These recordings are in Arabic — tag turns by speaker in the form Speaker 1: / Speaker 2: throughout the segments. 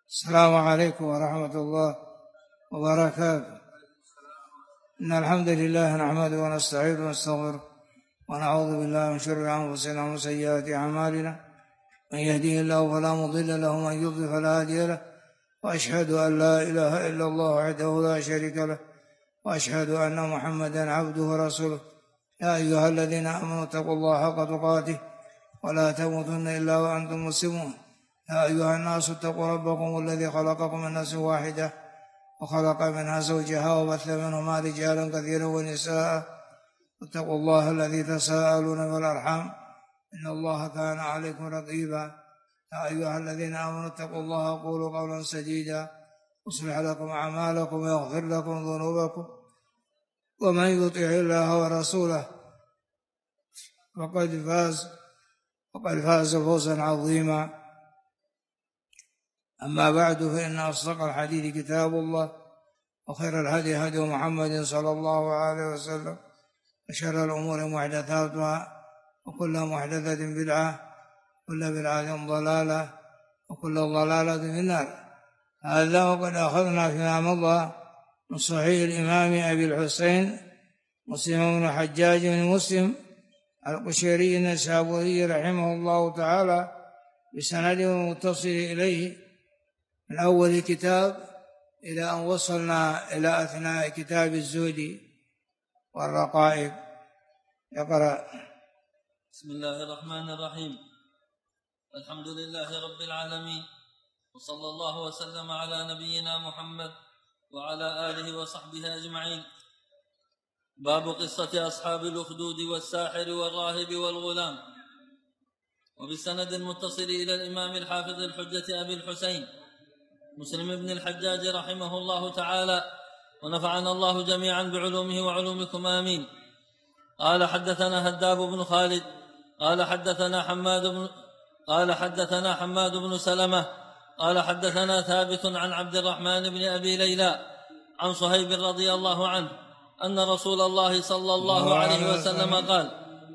Speaker 1: السلام عليكم ورحمة الله وبركاته. إن الحمد لله نحمده ونستعينه ونستغفره ونعوذ بالله من شرور أنفسنا ومن سيئات أعمالنا، من يهديه الله فلا مضل له ومن يضلل فلا هادي له، وأشهد أن لا إله إلا الله وحده لا شريك له، وأشهد أن محمدا عبده ورسوله. يا أيها الذين آمنوا اتقوا الله حق تقاته ولا تموتن إلا وأنتم مسلمون. يا أيها الناس اتقوا ربكم الذي خلقكم من نفس واحدة وخلق منها زوجها وبث منهما رجالا كثيرا ونساء، واتقوا الله الذي تساءلون بالأرحام إن الله كان عليكم رقيبا. يا أيها الذين آمنوا اتقوا الله وقولوا قولا سديدا يصلح لكم أعمالكم ويغفر لكم ذنوبكم، ومن يطع الله ورسوله فقد فاز فوزا عظيما. أما بعد، فإن أصدق الحديث كتاب الله، وخير الهدي هدي محمد صلى الله عليه وسلم، وشر الأمور محدثاتها، وكل محدثة بدعة، وكل بدعة ضلالة، وكل ضلالة في النار. هذا وقد أخذنا فيما مضى من صحيح الإمام أبي الحسين مسلم بن حجاج بن مسلم القشيري النسابوري رحمه الله تعالى بسنده متصل إليه من أول الكتاب إلى أن وصلنا إلى أثناء كتاب الزهد والرقائق. يقرأ.
Speaker 2: بسم الله الرحمن الرحيم. الحمد لله رب العالمين، وصلى الله وسلم على نبينا محمد وعلى آله وصحبه أجمعين. باب قصة أصحاب الأخدود والساحر والراهب والغلام. وبالسند المتصل إلى الإمام الحافظ الحجة أبي الحسين مسلم بن الحجاج رحمه الله تعالى، ونفعنا الله جميعا بعلومه وعلومكم آمين. قال حدثنا هداب بن خالد قال حدثنا حماد بن سلمة قال حدثنا ثابت عن عبد الرحمن بن أبي ليلى عن صهيب رضي الله عنه أن رسول الله صلى الله عليه وسلم قال: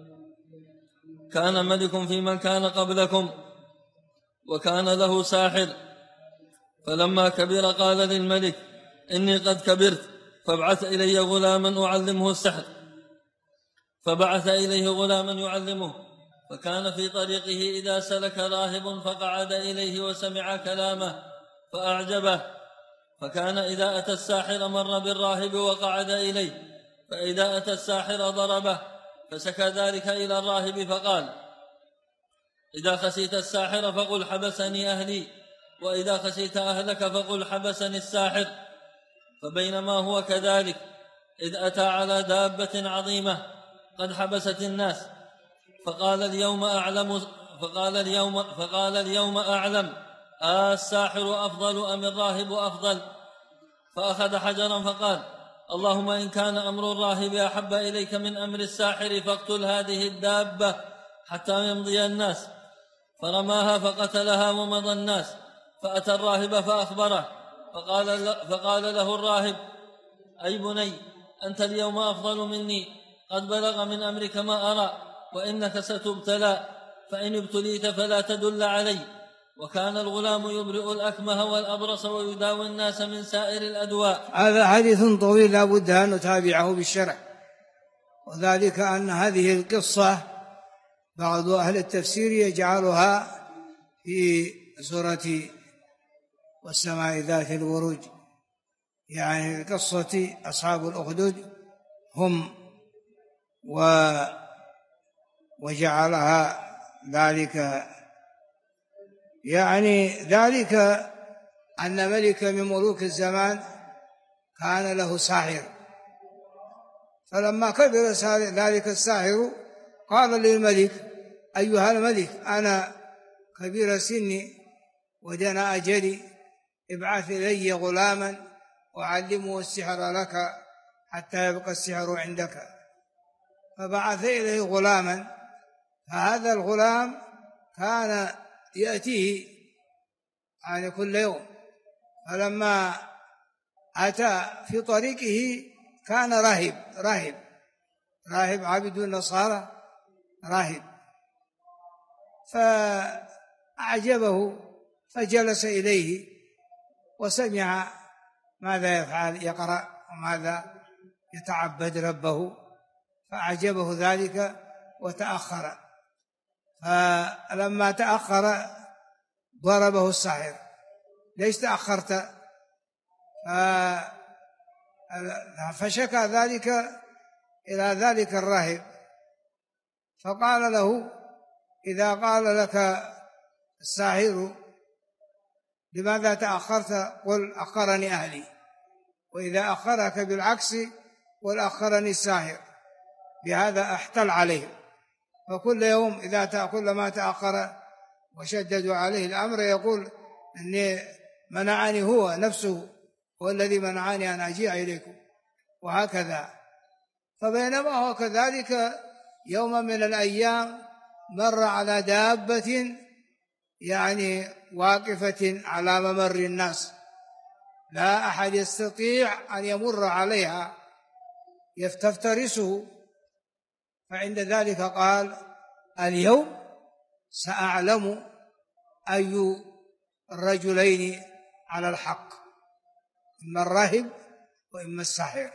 Speaker 2: كان ملك في من كان قبلكم وكان له ساحر، فلما كبر قال للملك: إني قد كبرت، فابعث إلي غلاما أعلمه السحر. فبعث إليه غلاما يعلمه، فكان في طريقه إذا سلك راهب فقعد إليه وسمع كلامه فأعجبه، فكان إذا أتى الساحر مر بالراهب وقعد إليه، فإذا أتى الساحر ضربه، فشكى ذلك إلى الراهب فقال: إذا خشيت الساحر فقل حبسني أهلي، وإذا خشيت أهلك فقل حبسني الساحر. فبينما هو كذلك إذ أتى على دابة عظيمة قد حبست الناس، فقال اليوم أعلم الساحر أفضل أم الراهب أفضل؟ فأخذ حجرا فقال: اللهم إن كان أمر الراهب أحب إليك من أمر الساحر فاقتل هذه الدابة حتى يمضي الناس. فرماها فقتلها ومضى الناس، فأتى الراهب فأخبره، فقال له الراهب: أي بني، أنت اليوم أفضل مني، قد بلغ من أمرك ما أرى، وإنك ستبتلى، فإن ابتليت فلا تدل علي. وكان الغلام يبرئ الأكمه والأبرص ويداوي الناس من سائر الأدواء.
Speaker 1: هذا حديث طويل لا بد أن نتابعه بالشرح، وذلك أن هذه القصة بعض أهل التفسير يجعلها في سورة والسماء ذات البروج، يعني قصة أصحاب الأخدود هم، وجعلها ذلك، يعني ذلك أن ملك من ملوك الزمان كان له ساحر، فلما كبر ذلك الساحر قال للملك: أيها الملك، أنا كبير سني ودنا أجلي، ابعث إلي غلاما وعلمه السحر لك حتى يبقى السحر عندك. فبعث إليه غلاما، فهذا الغلام كان يأتيه يعني كل يوم، فلما أتى في طريقه كان راهب عبد النصارى، راهب، فأعجبه فجلس إليه وسمع ماذا يفعل، يقرأ وماذا يتعبد ربه، فأعجبه ذلك وتأخر. فلما تأخر ضربه الساحر: ليش تأخرت؟ فشكى ذلك إلى ذلك الراهب، فقال له: إذا قال لك الساحر لماذا تأخرت قل أخرني أهلي، وإذا أخرك بالعكس قل أخرني الساحر، بهذا احتل عليهم. فكل يوم كلما تأخر وشددوا عليه الأمر يقول أني منعني هو نفسه، هو الذي منعني أن أجيء إليكم، وهكذا. فبينما هو كذلك يوم من الأيام مر على دابة يعني واقفة على ممر الناس، لا أحد يستطيع أن يمر عليها، تفترسه. فعند ذلك قال: اليوم سأعلم أي الرجلين على الحق، إما الراهب وإما الساحر.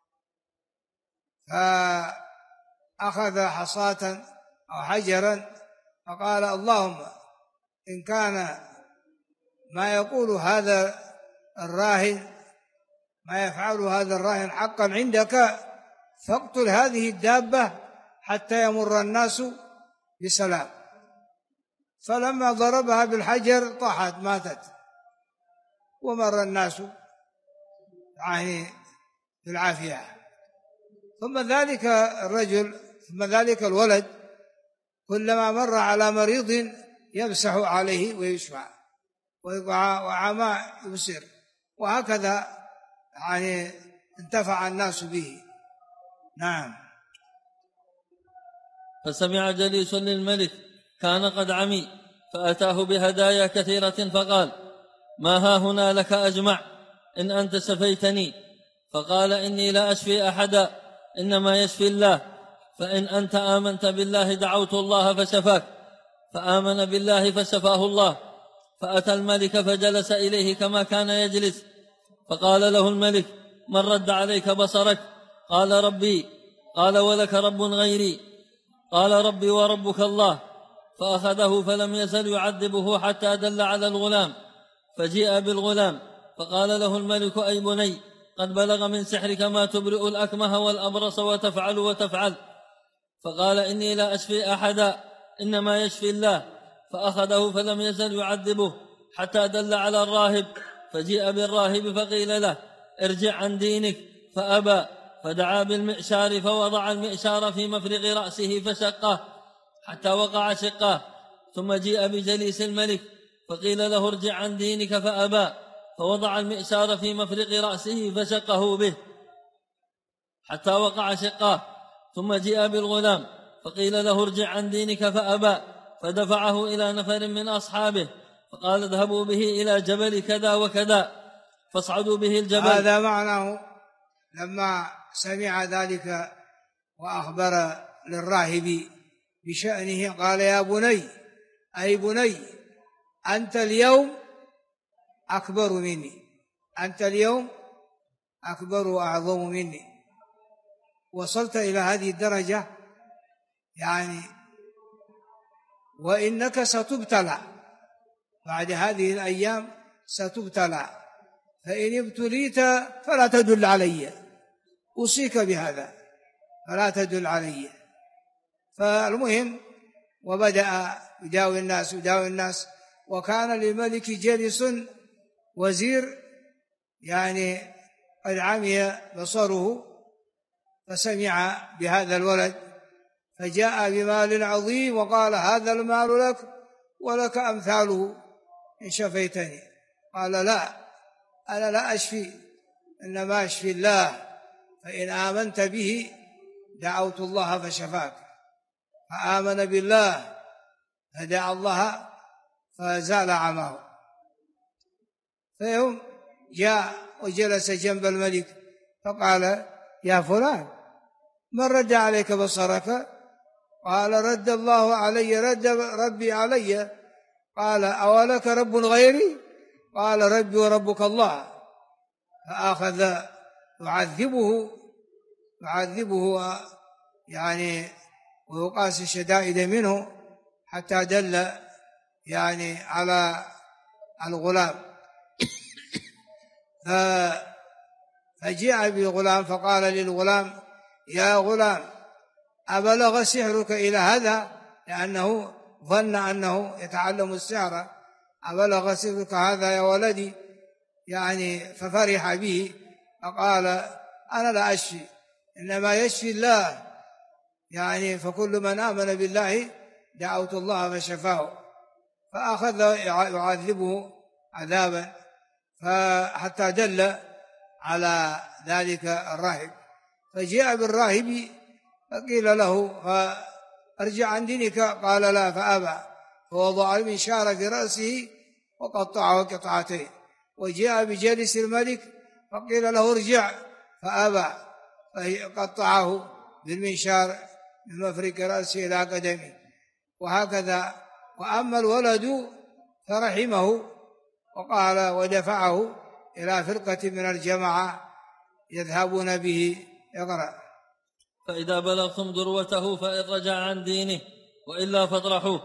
Speaker 1: فأخذ حصاة أو حجرا فقال: اللهم إن كان ما يقول هذا الراهن، ما يفعله هذا الراهن حقا عندك، فاقتل هذه الدابة حتى يمر الناس بسلام. فلما ضربها بالحجر طاحت ماتت، ومر الناس يعني بالعافية. ثم ذلك الرجل، ثم ذلك الولد كلما مر على مريض يمسح عليه ويشفع، وعمى يبصر، وهكذا يعني انتفع الناس به. نعم.
Speaker 2: فسمع جليس للملك كان قد عمي، فأتاه بهدايا كثيرة، فقال: ما ها هنا لك أجمع إن أنت شفيتني؟ فقال: إني لا أشفي أحدا، إنما يشفي الله، فإن أنت آمنت بالله دعوت الله فشفاك. فآمن بالله فشفاه الله. فأتى الملك فجلس إليه كما كان يجلس، فقال له الملك: من رد عليك بصرك؟ قال: ربي. قال: ولك رب غيري؟ قال: ربي وربك الله. فأخذه فلم يزل يعذبه حتى دل على الغلام، فجيء بالغلام، فقال له الملك: أي بني، قد بلغ من سحرك ما تبرئ الأكمه والأبرص وتفعل وتفعل. فقال: إني لا أشفي أحدا، إنما يشفي الله. فأخذه فلم يزل يعذبه حتى دل على الراهب، فجيء بالراهب فقيل له: ارجع عن دينك، فأبى. فدعا بالمئشار فوضع المئشار في مفرغ رأسه فشقه حتى وقع شقاه. ثم جيء بجليس الملك فقيل له: ارجع عن دينك، فأبى. فوضع المئشار في مفرغ رأسه فشقه به حتى وقع شقاه. ثم جيء بالغلام فقيل له: ارجع عن دينك، فأبى. فدفعه إلى نفر من أصحابه فقال: اذهبوا به إلى جبل كذا وكذا، فاصعدوا به الجبل.
Speaker 1: هذا معناه لما سمع ذلك وأخبر للراهب بشأنه قال: يا بني، أي بني، أنت اليوم أكبر مني، أنت اليوم أكبر وأعظم مني، وصلت إلى هذه الدرجة يعني، وإنك ستبتلى بعد هذه الأيام، ستبتلى، فإن ابتليت فلا تدل علي، أوصيك بهذا، فلا تدل علي. فالمهم وبدأ يداوي الناس، وكان للملك جلس وزير يعني قد عمي بصره، فسمع بهذا الولد فجاء بمال عظيم وقال: هذا المال لك ولك أمثاله إن شفيتني. قال: لا، أنا لا أشفي، إنما أشفي الله، فإن آمنت به دعوت الله فشفاك. فآمن بالله فدعا الله فزال عماه. فيوم جاء وجلس جنب الملك فقال: يا فلان، من رد عليك بصرك؟ قال: رد الله علي، رد ربي علي. قال: أولك رب غيري؟ قال ربي وربك الله، فأخذ يعذبه يعني ويقاس الشدائد منه حتى دل يعني على الغلام. فجاء بغلام فقال للغلام: يا غلام، أبلغ سحرك إلى هذا؟ لأنه ظن أنه يتعلم السحر. أبلغ سحرك هذا يا ولدي؟ يعني ففرح به، فقال: أنا لا أشفي، إنما يشفي الله، يعني فكل من آمن بالله دعوت الله فشفاه. فأخذ يعذبه عذابا حتى دل على ذلك الراهب. فجاء بالراهب فقيل له: فارجع عن دينك، قال: لا، فأبى، فوضع المنشار في رأسه وقطعه قطعتين. وجاء بجالس الملك فقيل له: ارجع، فأبى، فقطعه بالمنشار من مفرق رأسه إلى قدمه. وهكذا. وأما الولد فرحمه وقال ودفعه إلى فرقة من الجماعة يذهبون به. يقرأ:
Speaker 2: فإذا بلغتم ذروته فإن رجع عن دينه وإلا فاطرحوه.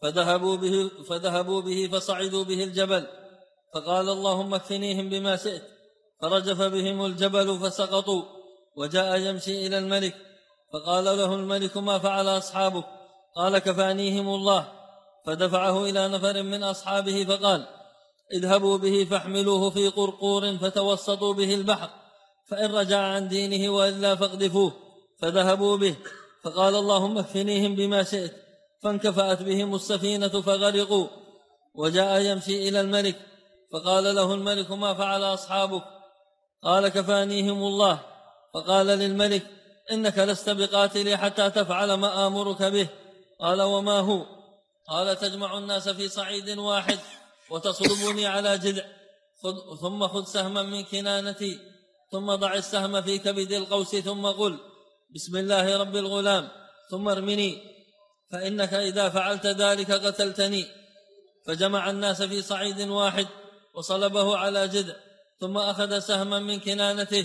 Speaker 2: فذهبوا به فصعدوا به الجبل، فقال: اللهم اكفنيهم بما شئت. فرجف بهم الجبل فسقطوا. وجاء يمشي إلى الملك، فقال له الملك: ما فعل أصحابك؟ قال: كفانيهم الله. فدفعه إلى نفر من أصحابه فقال: اذهبوا به فاحملوه في قرقور فتوسطوا به البحر، فإن رجع عن دينه وإلا فاقذفوه. فذهبوا به، فقال: اللهم اكفنيهم بما شئت. فانكفأت بهم السفينة فغرقوا. وجاء يمشي إلى الملك، فقال له الملك: ما فعل أصحابك؟ قال: كفانيهم الله. فقال للملك: إنك لست بقاتلي حتى تفعل ما آمرك به. قال: وما هو؟ قال: تجمع الناس في صعيد واحد وتصلبني على جذع، ثم خذ سهما من كنانتي، ثم ضع السهم في كبد القوس، ثم قل: بسم الله رب الغلام، ثم ارمني، فإنك إذا فعلت ذلك قتلتني. فجمع الناس في صعيد واحد وصلبه على جذع، ثم أخذ سهما من كنانته،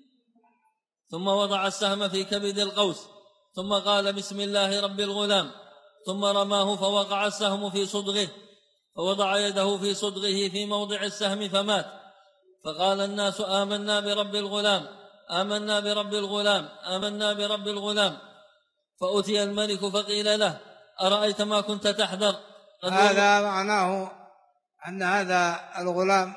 Speaker 2: ثم وضع السهم في كبد القوس، ثم قال: بسم الله رب الغلام، ثم رماه فوقع السهم في صدغه، فوضع يده في صدغه في موضع السهم فمات. فقال الناس: آمنا برب الغلام، آمنا برب الغلام، آمنا برب الغلام. فأتي الملك فقيل له: أرأيت ما كنت تحذر؟
Speaker 1: هذا معناه أن هذا الغلام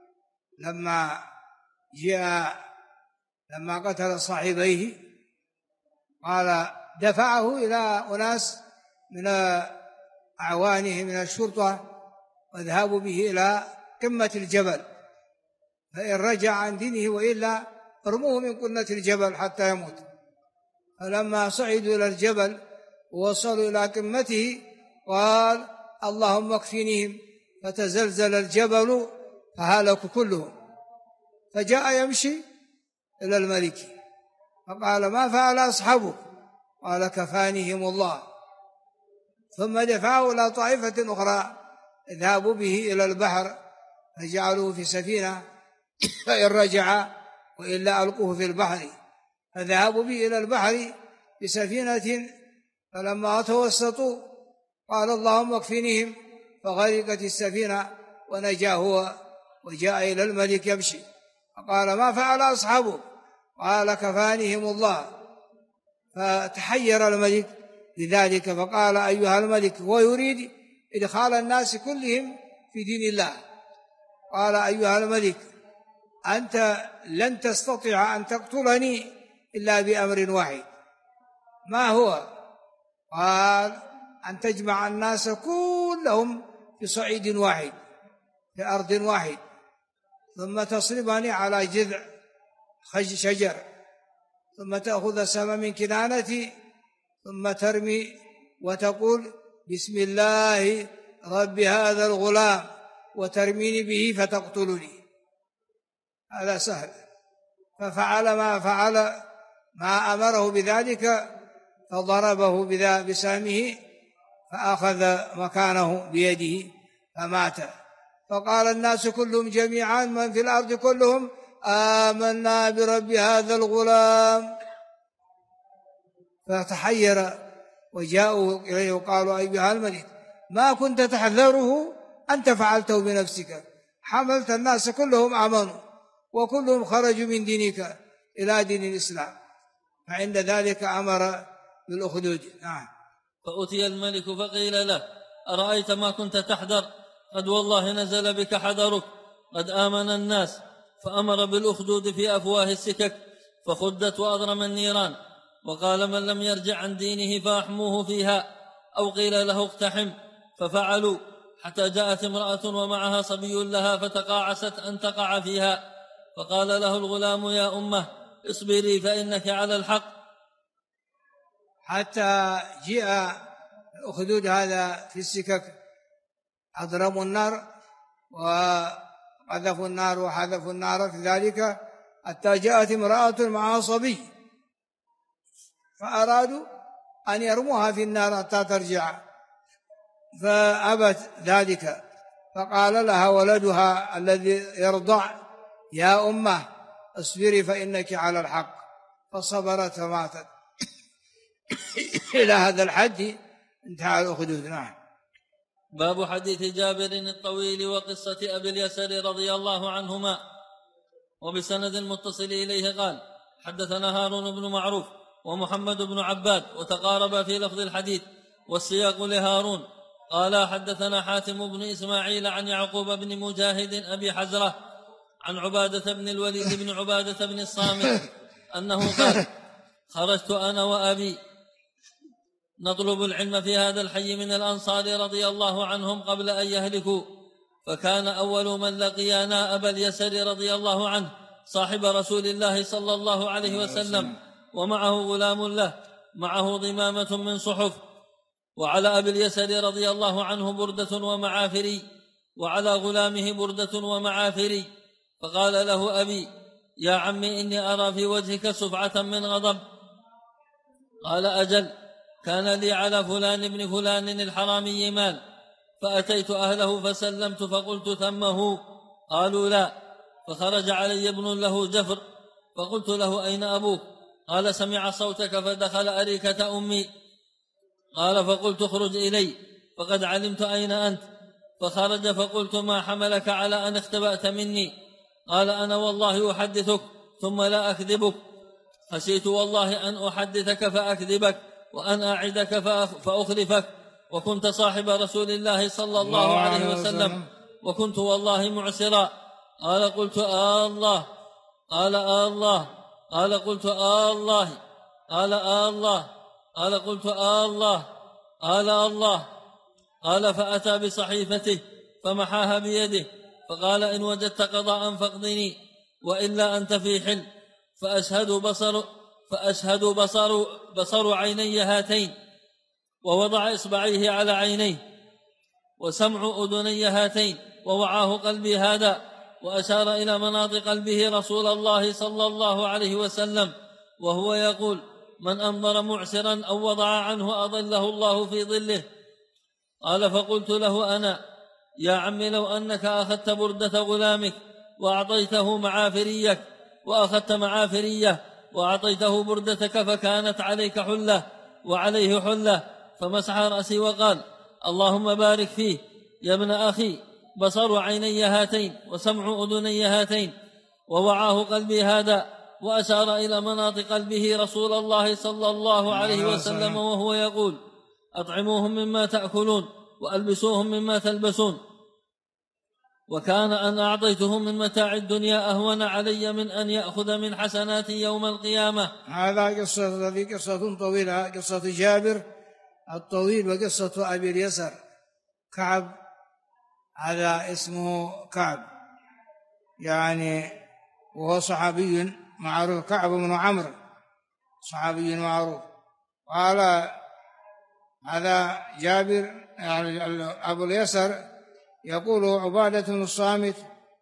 Speaker 1: لما قتل صاحبيه قال دفعه إلى أناس من أعوانه من الشرطة وذهبوا به إلى قمة الجبل، فإن رجع عن دينه وإلا ارموه من قمة الجبل حتى يموت. فلما صعدوا إلى الجبل ووصلوا إلى قمته قال: اللهم اكفنيهم، فتزلزل الجبل فهلكوا كلهم. فجاء يمشي إلى الملك فقال: ما فعل أصحابك؟ قال: كفانيهم الله. ثم دفعه إلى طائفة أخرى اذهبوا به إلى البحر فجعلوه في سفينة، فإن رجع وإلا ألقوه في البحر. فذهبوا به إلى البحر بسفينة، فلما توسطوا قال: اللهم اكفنيهم، فغرقت السفينة ونجا هو. وجاء إلى الملك يمشي فقال: ما فعل أصحابه؟ قال: كفانيهم الله. فتحير الملك لذلك فقال: أيها الملك، هو يريد إدخال الناس كلهم في دين الله. قال: أيها الملك، أنت لن تستطيع أن تقتلني إلا بأمر واحد. ما هو؟ قال: أن تجمع الناس كلهم في صعيد واحد، في أرض واحد، ثم تصلبني على جذع شجر، ثم تأخذ سهم من كنانتي، ثم ترمي وتقول: بسم الله رب هذا الغلام، وترميني به فتقتلني. هذا سهل. ففعل ما أمره بذلك، فضربه بسهمه فأخذ مكانه بيده فمات. فقال الناس كلهم جميعا من في الأرض كلهم آمنا برب هذا الغلام. فتحير وجاءوا إليه وقالوا أيها الملك ما كنت تحذره أنت فعلته بنفسك، حملت الناس كلهم آمنوا وكلهم خرجوا من دينك إلى دين الإسلام، فعند ذلك أمر بالأخدود.
Speaker 2: فأتي الملك فقيل له أرأيت ما كنت تحذر؟ قد والله نزل بك حذرك، قد آمن الناس. فأمر بالأخدود في أفواه السكك فخدت وأضرم النيران، وقال من لم يرجع عن دينه فأحموه فيها، أو قيل له اقتحم، ففعلوا حتى جاءت امرأة ومعها صبي لها فتقاعست أن تقع فيها، فقال له الغلام يا أمه اصبري فإنك على الحق.
Speaker 1: حتى جاء الأخدود هذا في السكك، أضرموا النار وقذفوا النار وحذفوا النار في ذلك، حتى جاءت امرأة معها صبي فأرادوا أن يرموها في النار حتى ترجع، فأبت ذلك، فقال لها ولدها الذي يرضع يا أمه اصبري فإنك على الحق، فصبرت فماتت. إلى هذا الحد انتهى الأخدود.
Speaker 2: باب حديث جابر الطويل وقصة أبي اليسر رضي الله عنهما. وبسند المتصل إليه قال حدثنا هارون بن معروف ومحمد بن عباد وتقاربا في لفظ الحديث والسياق لهارون. قال حدثنا حاتم بن إسماعيل عن يعقوب بن مجاهد أبي حزرة عن عبادة بن الوليد بن عبادة بن الصامت أنه قال خرجت أنا وأبي نطلب العلم في هذا الحي من الأنصار رضي الله عنهم قبل أن يهلكوا، فكان أول من لقيانا أبا اليسر رضي الله عنه صاحب رسول الله صلى الله عليه وسلم، ومعه غلام له معه ضمامة من صحف، وعلى أبي اليسر رضي الله عنه بردة ومعافري، وعلى غلامه بردة ومعافري. فقال له أبي يا عمي إني أرى في وجهك سفعة من غضب. قال أجل، كان لي على فلان بن فلان الحرامي مال، فأتيت أهله فسلمت فقلت ثمه، قالوا لا، فخرج علي ابن له جفر، فقلت له أين أبوك؟ قال سمع صوتك فدخل أريكة أمي. قال فقلت اخرج إلي، فقد علمت أين أنت، فخرج فقلت ما حملك على أن اختبأت مني؟ قال أنا والله أحدثك ثم لا أكذبك، خشيت والله أن أحدثك فأكذبك وأن أعدك فأخلفك، وكنت صاحب رسول الله صلى الله عليه وسلم، وكنت والله معسرا. قال قلت الله، قال الله، قال قلت الله، قال الله، قال قلت الله، قال الله. قال فأتى بصحيفته فمحاها بيده، فقال إن وجدت قضاء فاقضني، وإلا أنت في حل. فأشهد بصر عيني هاتين، ووضع إصبعيه على عينيه، وسمع أذني هاتين، ووعاه قلبي هذا، وأشار إلى مناط قلبه رسول الله صلى الله عليه وسلم وهو يقول من أنظر معسرا أو وضع عنه أظله الله في ظله. قال فقلت له أنا يا عم لو أنك أخذت بردة غلامك وأعطيته معافريك، وأخذت معافريه وأعطيته بردتك، فكانت عليك حلة وعليه حلة، فمسح رأسي وقال اللهم بارك فيه يا ابن أخي، بصر عيني هاتين وسمع أذني هاتين، ووعاه قلبي هذا، وأشار إلى مناط قلبه رسول الله صلى الله عليه وسلم وهو يقول أطعموهم مما تأكلون وألبسوهم مما تلبسون، وكان أن أعطيته من متاع الدنيا أهون علي من أن يأخذ من حسنات يوم القيامة.
Speaker 1: هذا قصة طويلة، قصة جابر الطويل وقصة أبي اليسر كعب، هذا اسمه كعب يعني، وهو صحابي معروف، كعب بن عمرو صحابي معروف. قال هذا جابر يعني أبو اليسر يقول عبادة بن الصامت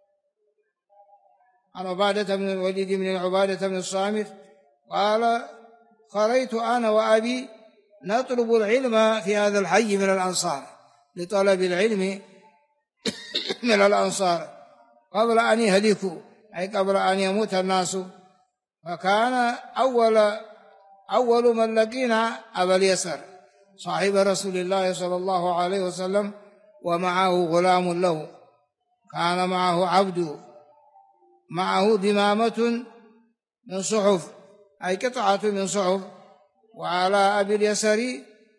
Speaker 1: عن عبادة بن الوليد بن عبادة بن الصامت قال خرجت أنا وأبي نطلب العلم في هذا الحي من الأنصار، لطلب العلم من الأنصار قبل أن يهلكوا، أي قبل أن يموت الناس. فكان أول من لقينا أبا اليسر صاحب رسول الله صلى الله عليه وسلم، ومعه غلام له، كان معه عبد، معه دمامة من صحف، أي قطعة من صحف، وعلى أبي اليسر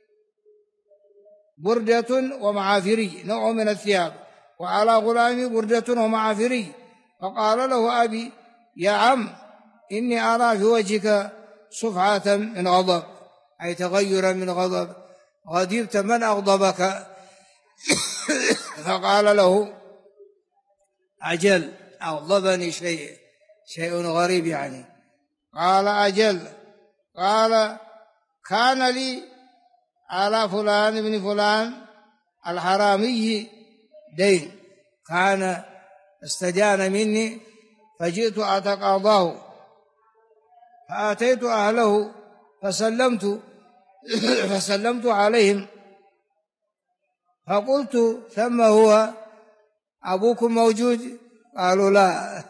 Speaker 1: بردة ومعافري، نوع من الثياب، وعلى غلام بردة ومعافري. فقال له أبي: يا عم، إني أرى في وجهك صفعة من غضب، أي تغيرا من غضب، غضبت، من أغضبك؟ فقال له: أجل، أغضبني شيء غريب يعني. قال: أجل. قال: كان لي على فلان بن فلان الحرامي دين، كان استدان مني، فجئت أتقاضاه، فأتيت أهله فسلمت عليهم، فقلت: ثم هو أبوكم موجود؟ قالوا: لا.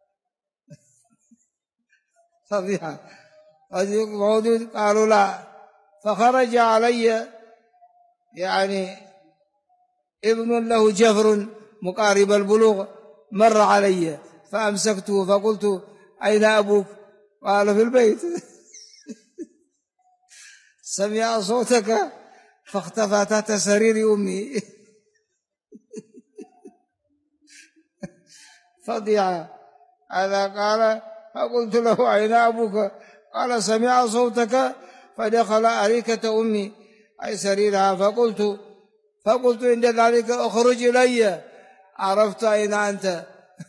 Speaker 1: فضيحة، موجود؟ قالوا: لا. فخرج علي يعني ابن له جفر مقارب البلوغ، مر علي فأمسكته فقلت: أين أبوك؟ قال: في البيت. سمع صوتك فاختفى تحت سرير أمي. فضيعة. هذا قال: فقلت له: أين أبوك؟ قال: سمع صوتك فدخل أريكة أمي، أي سريرها، فقلت عند ذلك: أخرج إلي، عرفت أين أنت.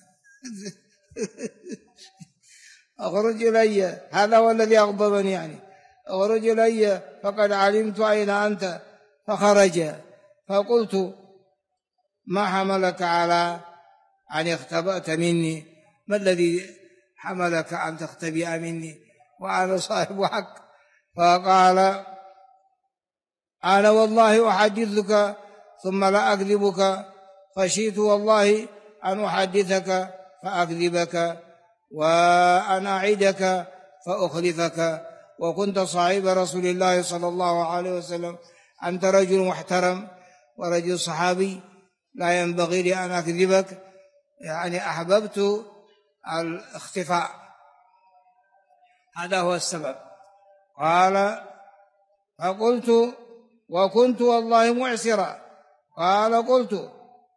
Speaker 1: أخرج إلي، هذا هو الذي أغضبني يعني، أخرج إلي فقد علمت أين أنت. فخرج. فقلت: ما حملك على أن اختبأت مني؟ ما الذي حملك أن تختبئ مني وأنا صاحب حق؟ فقال: أنا والله أحدثك ثم لا أكذبك، خشيت والله أن أحدثك فأكذبك، وأن أعدك فأخلفك، وكنت صاحب رسول الله صلى الله عليه وسلم، أنت رجل محترم ورجل صحابي، لا ينبغي لي أن أكذبك، يعني أحببت الاختفاء، هذا هو السبب. قال: فقلت: وكنت والله معسرا. قال: قل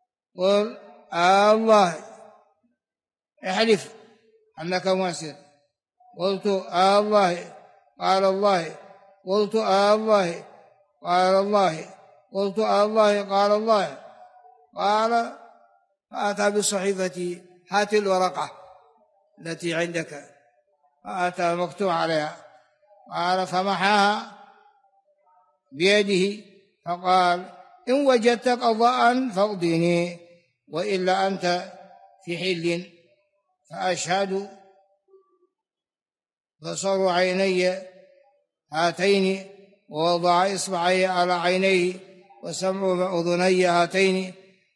Speaker 1: الله، احلف أنك معسر. قلت: الله. قال: الله. قلت: الله. قال: الله. قلت: الله. قال: الله. قال: فأتى بصحيفتي، هات الورقة التي عندك، فأتى مكتوب عليها. قال: فمحاها بيده، فقال: إن وجدت قضاء فاقضني، وإلا أنت في حل. فأشهد. فصر عيني هاتين، ووضع إصبعي على عينيه، وسمع أذني هاتين،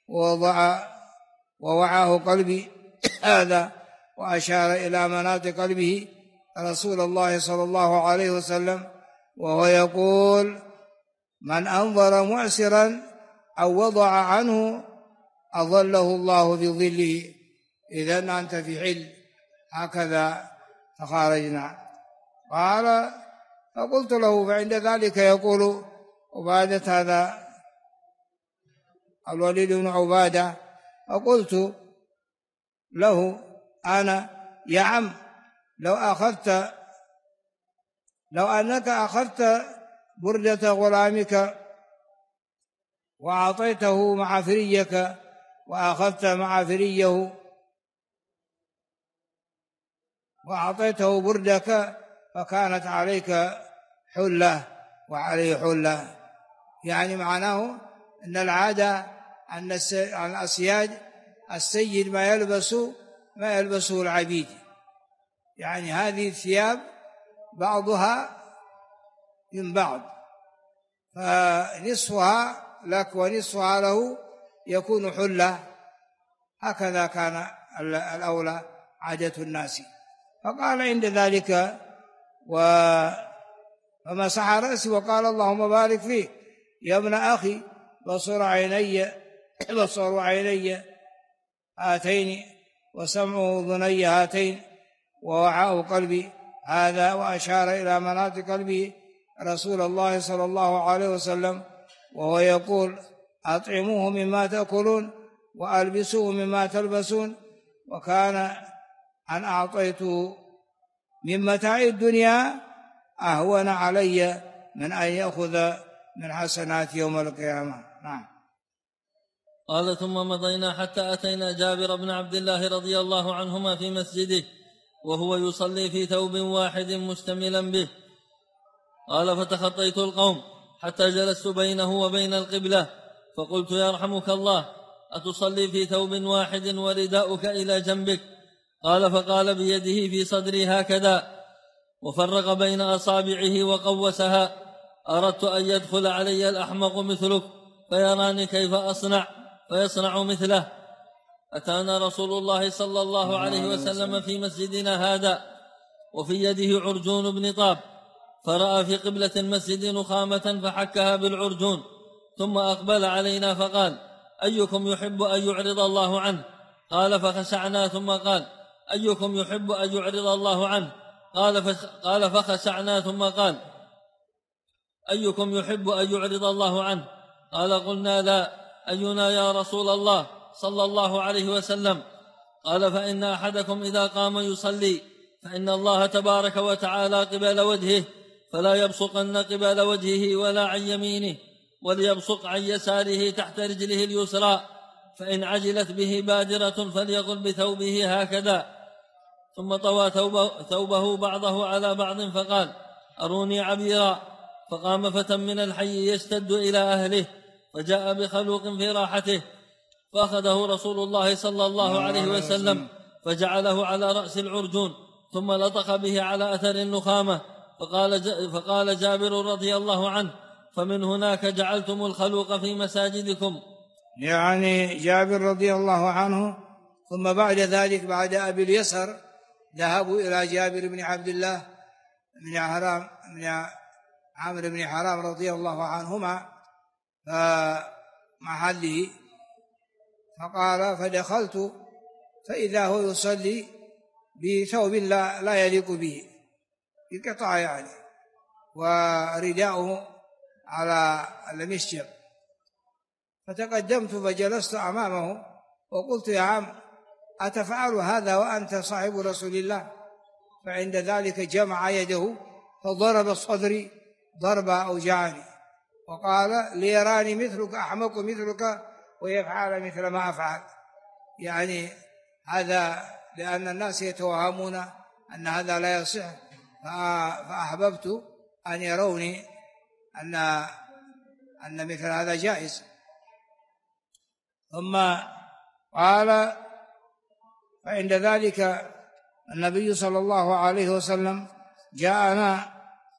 Speaker 1: ووعاه قلبي هذا، وأشار إلى مناط قلبه رسول الله صلى الله عليه وسلم، وهو يقول: من أنظر معسرا أو وضع عنه أظله الله في ظله، إذن أنت في حل. هكذا فخرجنا. قال: فقلت له، فعند ذلك يقول عبادة، هذا الوليد بن عبادة، فقلت له أنا: يا عم، لو أنك أخذت بردة غلامك وأعطيته معافريك، وأخذت معافريه وأعطيته بردك، فكانت عليك حلة وعليه حلة. يعني معناه أن العادة أن الأسياد السيد ما يلبسه العبيد، يعني هذه الثياب بعضها من بعض، فنصفها لك ونصفها له يكون حلة، هكذا كان الأولى عادة الناس. فقال عند ذلك فمسح رأسي وقال اللهم بارك فيه يا ابن أخي، بصر عيني هاتين وسمعه أذني هاتين ووعاء قلبي هذا، وأشار إلى مناط قلبه رسول الله صلى الله عليه وسلم وهو يقول أطعموه مما تأكلون وألبسوه مما تلبسون، وكان أن أعطيته من متاع الدنيا أهون علي من أن يأخذ من حسنات يوم القيامة. نعم.
Speaker 2: قال ثم مضينا حتى أتينا جابر بن عبد الله رضي الله عنهما في مسجده وهو يصلي في ثوب واحد مشتملا به. قال فتخطيت القوم حتى جلست بينه وبين القبلة فقلت يرحمك الله أتصلي في ثوب واحد ورداؤك إلى جنبك؟ قال فقال بيده في صدري هكذا وفرق بين أصابعه وقوسها أردت أن يدخل علي الأحمق مثلك فيراني كيف أصنع فيصنع مثله. أتانا رسول الله صلى الله عليه وسلم في مسجدنا هذا وفي يده عرجون بن طاب، فرأى في قبلة المسجد نخامة فحكها بالعرجون ثم أقبل علينا فقال أيكم يحب أن يعرض الله عنه؟ قال فخشعنا ثم قال أيكم يحب أن يعرض الله عنه؟ قال فخشعنا ثم قال أيكم يحب أن يعرض الله عنه؟ قال قلنا لا، أينا يا رسول الله صلى الله عليه وسلم؟ قال فإن أحدكم إذا قام يصلي فإن الله تبارك وتعالى قبل وجهه فلا يبصقن قبل وجهه ولا عن يمينه، وليبصق عن يساره تحت رجله اليسرى، فإن عجلت به بادرة فليقل بثوبه هكذا، ثم طوى ثوبه بعضه على بعض فقال أروني عبيرا. فقام فتى من الحي يشتد إلى أهله فجاء بخلوق في راحته فأخذه رسول الله صلى الله عليه وسلم فجعله على رأس العرجون ثم لطخ به على أثر النخامة. فقال جابر رضي الله عنه فمن هناك جعلتم الخلوق في مساجدكم.
Speaker 1: يعني جابر رضي الله عنه. ثم بعد ذلك بعد أبي اليسر ذهبوا إلى جابر بن عبد الله بن عامر بن حرام رضي الله عنهما محله، فقال فدخلت فإذا هو يصلي بثوب لا يليق به بقطع يعني، ورداؤه على المشجب، فتقدمت فجلست أمامه وقلت يا عم أتفعل هذا وأنت صاحب رسول الله؟ فعند ذلك جمع يده فضرب صدري ضربة أوجعني وقال ليراني مثلك أحمق مثلك ويفعل مثل ما أفعل. يعني هذا لأن الناس يتوهمون أن هذا لا يصح، فأحببت أن يروني أن مثل هذا جائز. ثم قال فعند ذلك النبي صلى الله عليه وسلم جاءنا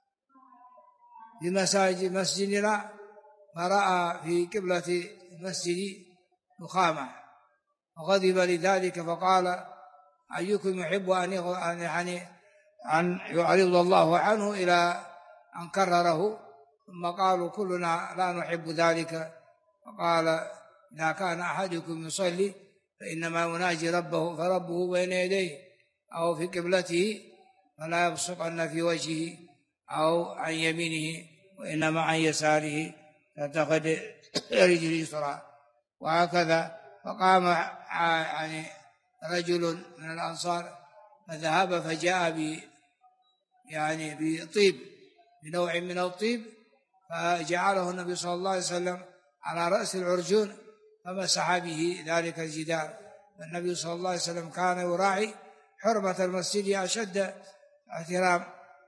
Speaker 1: مسجدنا فرأى في قبلة المسجد نخامة وغضب لذلك فقال أيكم يحب أن يعرض الله عنه إلى أن كرره، ثم قالوا كلنا لا نحب ذلك. فقال إذا كان أحدكم يصلي فإنما يناجي ربه فربه بين يديه أو في قبلته فلا يبصقن في وجهه أو عن يمينه وإنما عن يساره فتخذ رجل يسرى. وهكذا فقام يعني رجل من الأنصار فذهب فجاء بطيب بنوع من الطيب فجعله النبي صلى الله عليه وسلم على رأس العرجون فمسح به ذلك الجدار. النبي صلى الله عليه وسلم كان يراعي حرمة المسجد أشد احترام.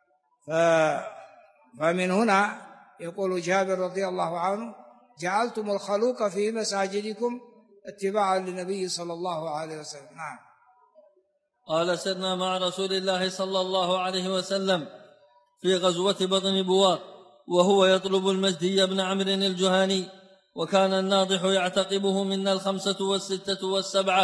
Speaker 1: فمن هنا يقول جابر رضي الله عنه جعلتم الخلوق في مساجدكم اتباعا للنبي صلى الله عليه وسلم. نعم.
Speaker 2: قال سرنا مع رسول الله صلى الله عليه وسلم في غزوة بطن بوار وهو يطلب المجدي بن عمرو الجهني وكان الناضح يعتقبه منا 5 و6 و7.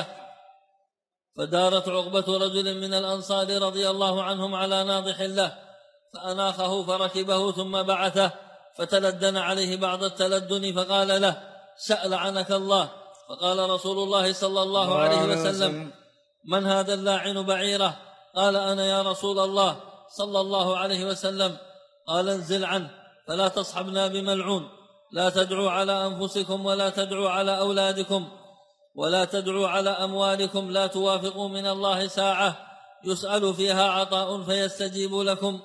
Speaker 2: فدارت عقبة رجل من الأنصار رضي الله عنهم على ناضح له فأناخه فركبه ثم بعثه، فتلدن عليه بعض التلدن فقال له: سأل عنك الله. فقال رسول الله صلى الله عليه وسلم: من هذا اللاعن بعيره؟ قال: أنا يا رسول الله صلى الله عليه وسلم. قال: انزل عنه فلا تصحبنا بملعون، لا تدعوا على أنفسكم ولا تدعوا على أولادكم ولا تدعوا على أموالكم، لا توافقوا من الله ساعة يسأل فيها عطاء فيستجيب لكم.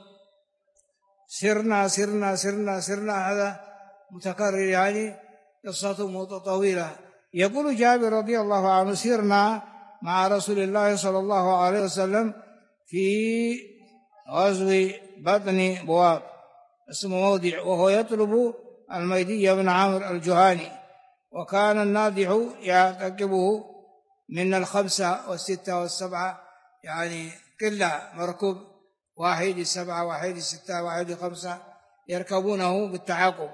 Speaker 1: سرنا سرنا سرنا سرنا، هذا متكرر يعني قصته طويلة. يقول جابر رضي الله عنه: سرنا مع رسول الله صلى الله عليه وسلم في غزو بطن بواب اسم موضع، وهو يطلب الميدي بن عامر الجهاني، وكان الناضح يعتقبه من 5 و6 و7، يعني كله مركوب، 1 7 1 6 1 5 يركبونه بالتعاقب.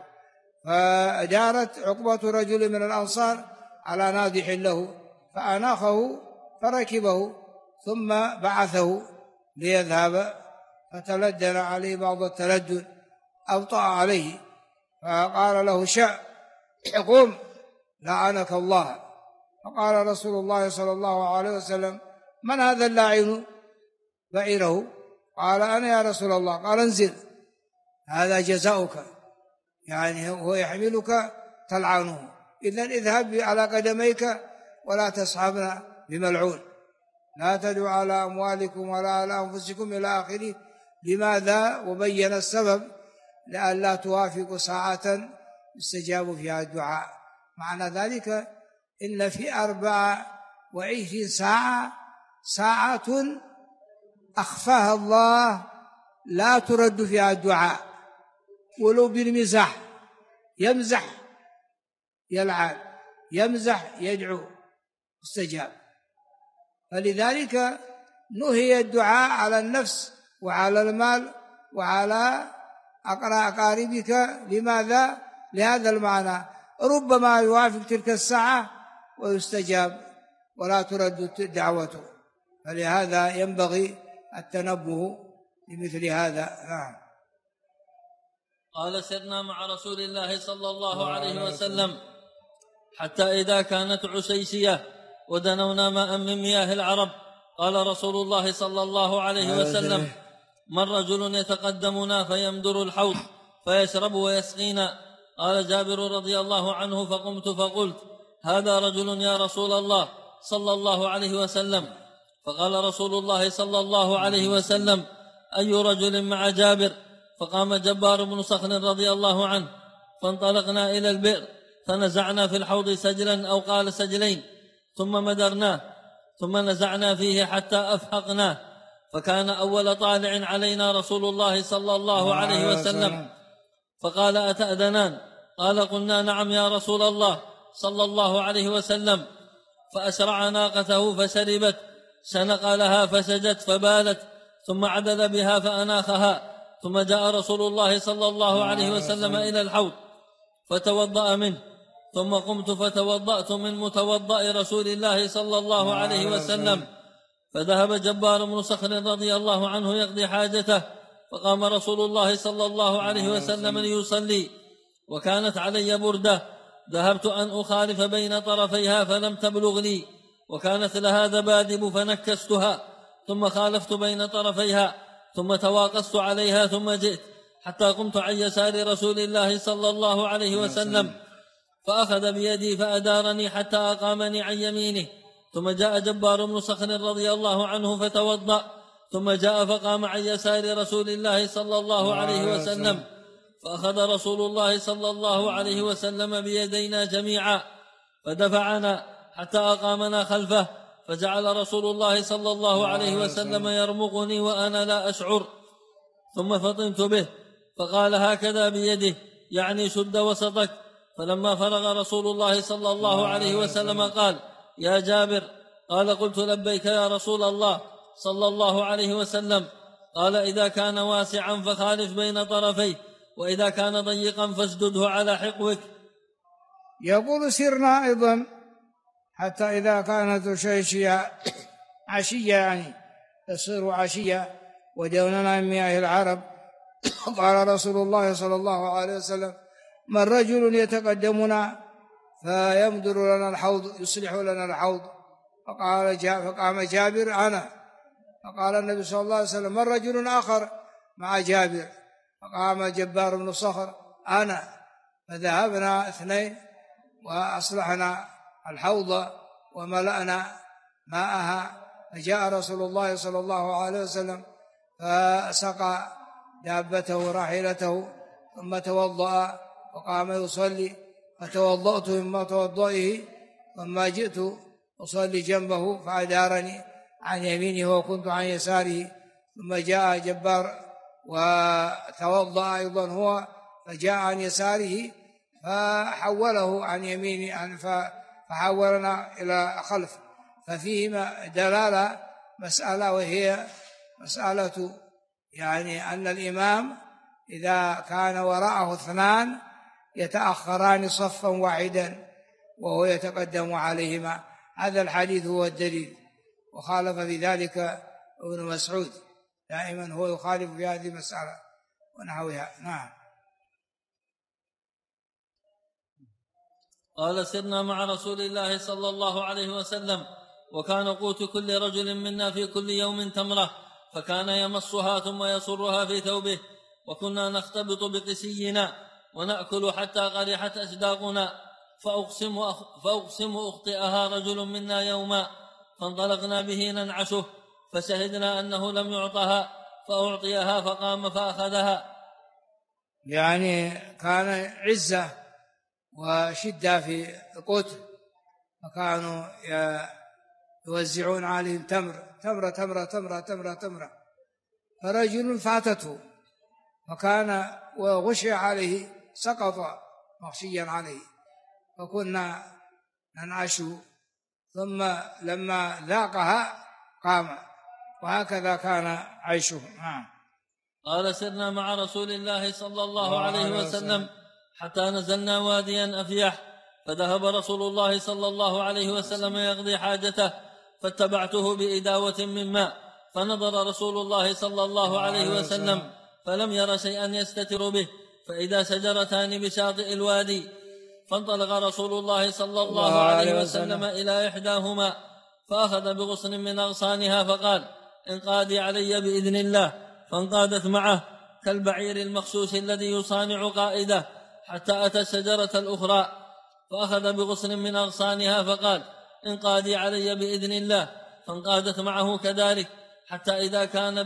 Speaker 1: فدارت عقبة رجل من الأنصار على ناضح له فأناخه فركبه ثم بعثه ليذهب، فتلدن عليه بعض التلدن، أبطأ عليه، فقال له: قم لعنك الله. فقال رسول الله صلى الله عليه وسلم: من هذا اللاعن بعيره؟ قال: أنا يا رسول الله. قال: انزل، هذا جزاؤك، يعني هو يحملك تلعنه، إذن اذهب على قدميك ولا تصحبنا بملعون، لا تدعوا على أموالكم ولا على أنفسكم إلى آخره. لماذا؟ وبين السبب: لئلا توافقوا ساعة يستجاب فيها الدعاء. معنى ذلك إن في 24 ساعة أخفاها الله لا ترد فيها الدعاء، ولو بالمزح، يمزح يلعن، يمزح يدعو، استجاب. فلذلك نهي الدعاء على النفس وعلى المال وعلى أقاربك. لماذا؟ لهذا المعنى: ربما يوافق تلك الساعة ويستجاب ولا ترد دعوته. فلهذا ينبغي التنبه لمثل هذا.
Speaker 2: قال: سرنا مع رسول الله صلى الله عليه وسلم حتى إذا كانت عسيسية ودنونا ماء من مياه العرب، قال رسول الله صلى الله عليه وسلم: من رجل يتقدمنا فيمدر الحوض فيشرب ويسقينا. قال جابر رضي الله عنه: فقمت فقلت: هذا رجل يا رسول الله صلى الله عليه وسلم. فقال رسول الله صلى الله عليه وسلم: أي رجل مع جابر؟ فقام جبار بن صخر رضي الله عنه، فانطلقنا إلى البئر فنزعنا في الحوض سجلا أو قال سجلين، ثم مدرناه، ثم نزعنا فيه حتى أفحقناه، فكان أول طالع علينا رسول الله صلى الله عليه وسلم، فقال: أتأذنان؟ قال: قلنا: نعم يا رسول الله صلى الله عليه وسلم. فأسرع ناقته فشربت، سنق لها فسجت فبالت، ثم عدل بها فأناخها، ثم جاء رسول الله صلى الله عليه وسلم إلى الحوض فتوضأ منه، ثم قمت فتوضأت من متوضأ رسول الله صلى الله عليه وسلم. فذهب جبار بن صخر رضي الله عنه يقضي حاجته، فقام رسول الله صلى الله عليه وسلم ليصلي، وكانت علي بردة ذهبت أن أخالف بين طرفيها فلم تبلغ لي، وكانت لها ذبادب فنكستها، ثم خالفت بين طرفيها، ثم تواقصت عليها، ثم جئت حتى قمت عن يسار رسول الله صلى الله عليه وسلم، فأخذ بيدي فأدارني حتى أقامني عن يمينه. ثم جاء جبار بن صخر رضي الله عنه فتوضأ، ثم جاء فقام عن يسار رسول الله صلى الله عليه وسلم، فأخذ رسول الله صلى الله عليه وسلم بيدينا جميعا فدفعنا حتى أقامنا خلفه، فجعل رسول الله صلى الله عليه وسلم يرمقني وأنا لا أشعر، ثم فطنت به، فقال هكذا بيده، يعني شد وسطك. فلما فرغ رسول الله صلى الله عليه وسلم قال: يا جابر. قال: قلت: لبيك يا رسول الله صلى الله عليه وسلم. قال: إذا كان واسعا فخالف بين طرفيه، وإذا كان ضيقا فاشدده على حقوك.
Speaker 1: يقول سرنا أيضا حتى إذا كانت عشية يعني تصير عشية ودوننا من مياه العرب، قال رسول الله صلى الله عليه وسلم: من رجل يتقدمنا فيمدر لنا الحوض يصلح لنا الحوض؟ فقام جابر: أنا. فقال النبي صلى الله عليه وسلم: من رجل آخر مع جابر؟ فقام جبار بن صخر: أنا. فذهبنا اثنين وأصلحنا الحوض وملأنا ماءها، فجاء رسول الله صلى الله عليه وسلم فسقى دابته راحلته ثم توضأ وقام يصلي، فتوضأت مما توضئه ثم جئت أصلي جنبه فأدارني عن يمينه وكنت عن يساره، ثم جاء جبار وتوضأ أيضا هو فجاء عن يساره فحوله عن يمينه فحولنا إلى خلف. ففيه دلالة مسألة، وهي مسألة يعني أن الإمام إذا كان وراءه اثنان يتأخران صفا واحدا وهو يتقدم عليهما. هذا الحديث هو الدليل، وخالف في ذلك ابن مسعود، دائما هو يخالف في هذه المسألة ونحوها. نعم.
Speaker 2: قال: سرنا مع رسول الله صلى الله عليه وسلم، وكان قوت كل رجل منا في كل يوم تمرة، فكان يمصها ثم يصرها في ثوبه، وكنا نختبط بقسينا ونأكل حتى قرحت أشداقنا، فأقسم أخطئها رجل منا يوما، فانطلقنا به ننعشه، فشهدنا أنه لم يعطها فأعطيها، فقام فأخذها.
Speaker 1: يعني كان عزة وشدة في القوت، فكانوا يوزعون عليهم تمرة تمرة تمرة تمرة تمرة، فرجل فاتته فكان وغشي عليه، سقط مغشيا عليه، فكنا ننعش، ثم لما ذاقها قام، وهكذا كان عيشه.
Speaker 2: قال: سرنا مع رسول الله صلى الله عليه وسلم حتى نزلنا واديا أفيح، فذهب رسول الله صلى الله عليه وسلم يقضي حاجته، فاتبعته بإداوة من ماء، فنظر رسول الله صلى الله عليه وسلم فلم ير شيئا يستتر به، فإذا شجرتان بشاطئ الوادي، فانطلق رسول الله صلى الله عليه وسلم إلى إحداهما، فأخذ بغصن من أغصانها فقال: انقادي علي بإذن الله، فانقادت معه كالبعير المخشوش الذي يصانع قائده، حتى أتى الشجرة الأخرى، فأخذ بغصن من أغصانها فقال: انقادي علي بإذن الله، فانقادت معه كذلك، حتى إذا كان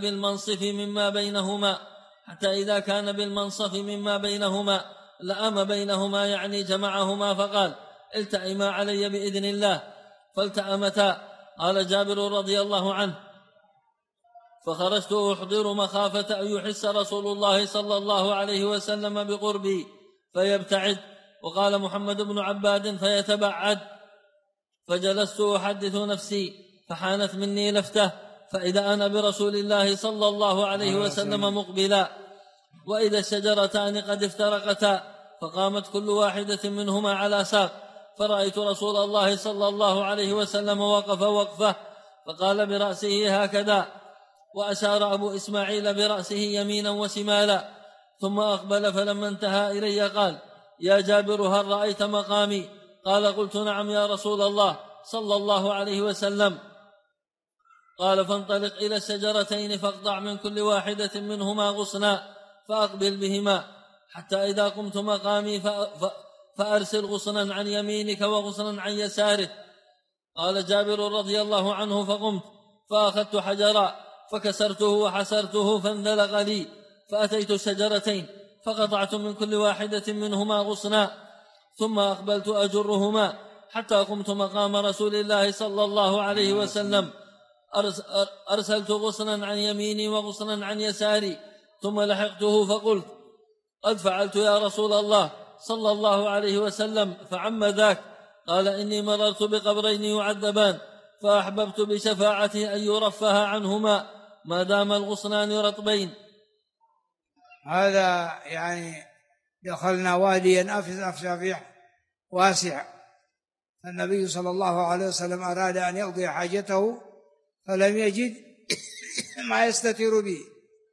Speaker 2: بالمنصف مما بينهما لأم بينهما، يعني جمعهما، فقال: التئما علي بإذن الله، فالتأمتا. قال جابر رضي الله عنه: فخرجت أحضر مخافة أن يحس رسول الله صلى الله عليه وسلم بقربي فيبتعد، وقال محمد بن عباد: فيتبعد. فجلست أحدث نفسي، فحانت مني لفته، فإذا أنا برسول الله صلى الله عليه وسلم مقبلا، وإذا الشجرتان قد افترقتا، فقامت كل واحدة منهما على ساق، فرأيت رسول الله صلى الله عليه وسلم وقف وقفه، فقال برأسه هكذا، وأشار أبو إسماعيل برأسه يمينا وشمالا، ثم أقبل، فلما انتهى إلي قال: يا جابر، هل رأيت مقامي؟ قال: قلت: نعم يا رسول الله صلى الله عليه وسلم. قال: فانطلق إلى الشجرتين، فاقطع من كل واحدة منهما غصنا، فأقبل بهما، حتى إذا قمت مقامي فأرسل غصنا عن يمينك وغصنا عن يسارك. قال جابر رضي الله عنه: فقمت فأخذت حجرا فكسرته وحسرته فانذلق لي، فأتيت الشجرتين فقطعت من كل واحدة منهما غصنا، ثم أقبلت أجرهما حتى قمت مقام رسول الله صلى الله عليه وسلم، أرسلت غصنا عن يميني وغصنا عن يساري، ثم لحقته فقلت: قد فعلت يا رسول الله صلى الله عليه وسلم، فعم ذاك؟ قال: إني مررت بقبرين يعذبان، فأحببت بشفاعته أن يرفها عنهما ما دام الغصنان رطبين.
Speaker 1: هذا يعني دخلنا واديا أفيح، واسع. النبي صلى الله عليه وسلم أراد أن يقضي حاجته فلم يجد ما يستتر به،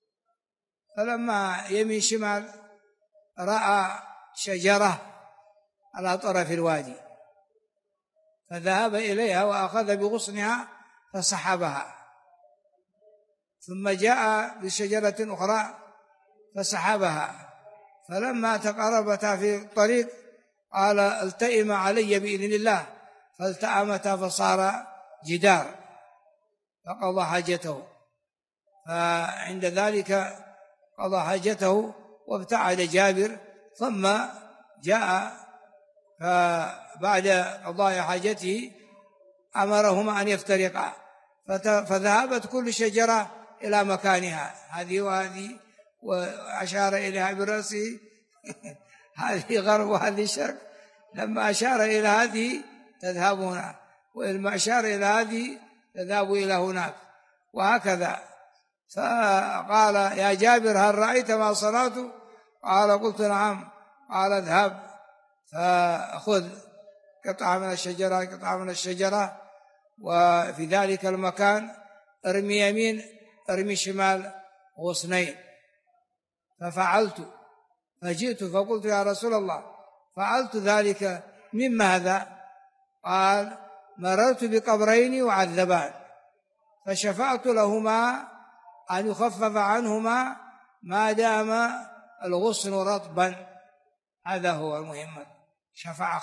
Speaker 1: فلما يمين شمال رأى شجرة على طرف الوادي فذهب إليها وأخذ بغصنها فسحبها، ثم جاء بشجرة أخرى فسحبها، فلما تقربتا في الطريق قال التئم علي بإذن الله، فالتأمتا فصار جدار فقضى حاجته. فعند ذلك قضى حاجته وابتعد جابر، ثم جاء فبعد قضاء حاجته أمرهما أن يفترقا، فذهبت كل شجرة إلى مكانها، هذه وهذه، وأشار إليها برأسه هذه غرب وهذه شرق، لما أشار إلى هذه تذهب هنا، ولما أشار إلى هذه تذهب إلى هناك، وهكذا. فقال يا جابر هل رأيت ما صنعت؟ قال قلت نعم. قال اذهب فأخذ قطعة من الشجرة وفي ذلك المكان ارمي يمين ارمي شمال غصنين. ففعلت، فجئت فقلت يا رسول الله فعلت ذلك من ماذا؟ قال مررت بقبرين يعذبان فشفعت لهما أن يخفف عنهما ما دام الغصن رطبا. هذا هو المهم، شفاعة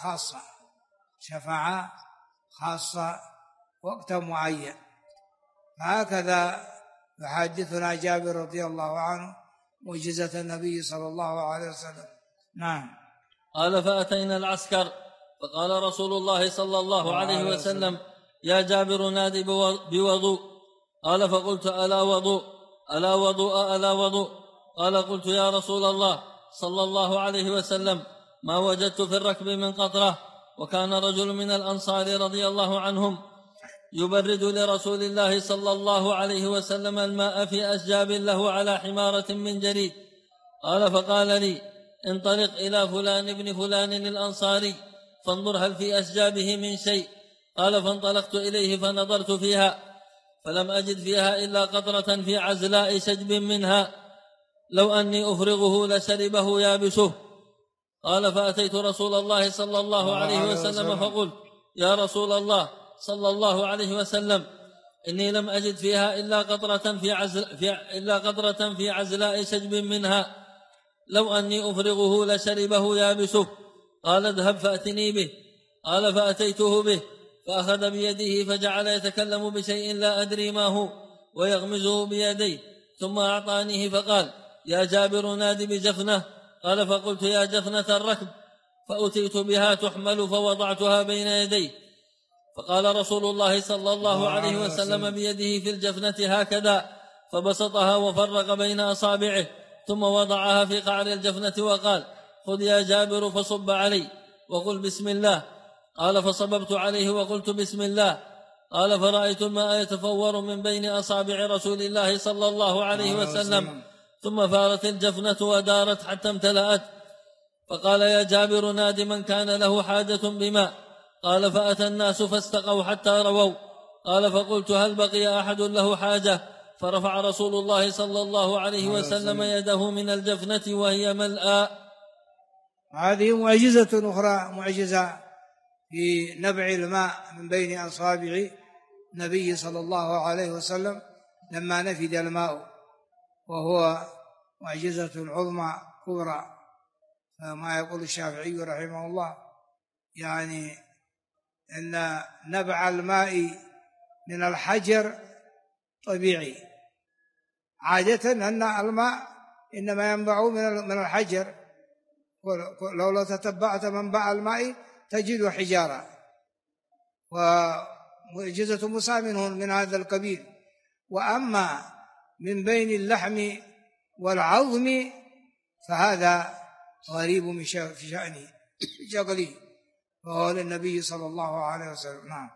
Speaker 1: خاصة وقت معين. هكذا يحدثنا جابر رضي الله عنه معجزة النبي صلى الله عليه وسلم. نعم.
Speaker 2: قال فأتينا العسكر فقال رسول الله صلى الله عليه وسلم يا جابر نادي بوضوء. قال فقلت ألا وضوء ألا وضوء ألا وضوء. قال قلت يا رسول الله صلى الله عليه وسلم ما وجدت في الركب من قطرة. وكان رجل من الأنصار رضي الله عنهم يبرد لرسول الله صلى الله عليه وسلم الماء في أسجاب له على حمارة من جريد. قال فقال لي انطلق إلى فلان ابن فلان الأنصاري فانظر هل في أسجابه من شيء. قال فانطلقت إليه فنظرت فيها فلم أجد فيها إلا قطرة في عزلاء سجب منها لو أني أفرغه لشربه يابسه. قال فأتيت رسول الله صلى الله عليه وسلم فقلت يا رسول الله صلى الله عليه وسلم إني لم أجد فيها إلا قطرة في عزلاء سجب منها لو أني أفرغه لشربه يابسه. قال اذهب فأتني به. قال فأتيته به فأخذ بيده فجعل يتكلم بشيء لا أدري ما هو ويغمزه بيديه ثم أعطانيه فقال يا جابر نادي بجفنة. قال فقلت يا جفنة الركب. فأتيت بها تحمل فوضعتها بين يديه فقال رسول الله صلى الله عليه وسلم بيده في الجفنة هكذا فبسطها وفرق بين أصابعه ثم وضعها في قعر الجفنة وقال خذ يا جابر فصب علي وقل بسم الله. قال فصببت عليه وقلت بسم الله. قال فرأيت الماء يتفور من بين أصابع رسول الله صلى الله عليه وسلم ثم فارت الجفنة ودارت حتى امتلأت. فقال يا جابر نادي من كان له حاجة بماء. قال فأتى الناس فاستقوا حتى رووا. قال فقلت هل بقي أحد له حاجة؟ فرفع رسول الله صلى الله عليه وسلم يده من الجفنة وهي ملأى.
Speaker 1: هذه معجزة أخرى، معجزة في نبع الماء من بين أصابع النبي صلى الله عليه وسلم لما نفد الماء، وهو معجزة عظمى كبرى. ما يقول الشافعي رحمه الله يعني أن نبع الماء من الحجر طبيعي، عادة أن الماء إنما ينبع من الحجر، لو تتبعت منبع الماء تجد حجارة، ومعجزة موسى من هذا القبيل. وأما من بين اللحم والعظم فهذا غريب في شأنه شغله، وهو للنبي صلى الله عليه وسلم. نعم.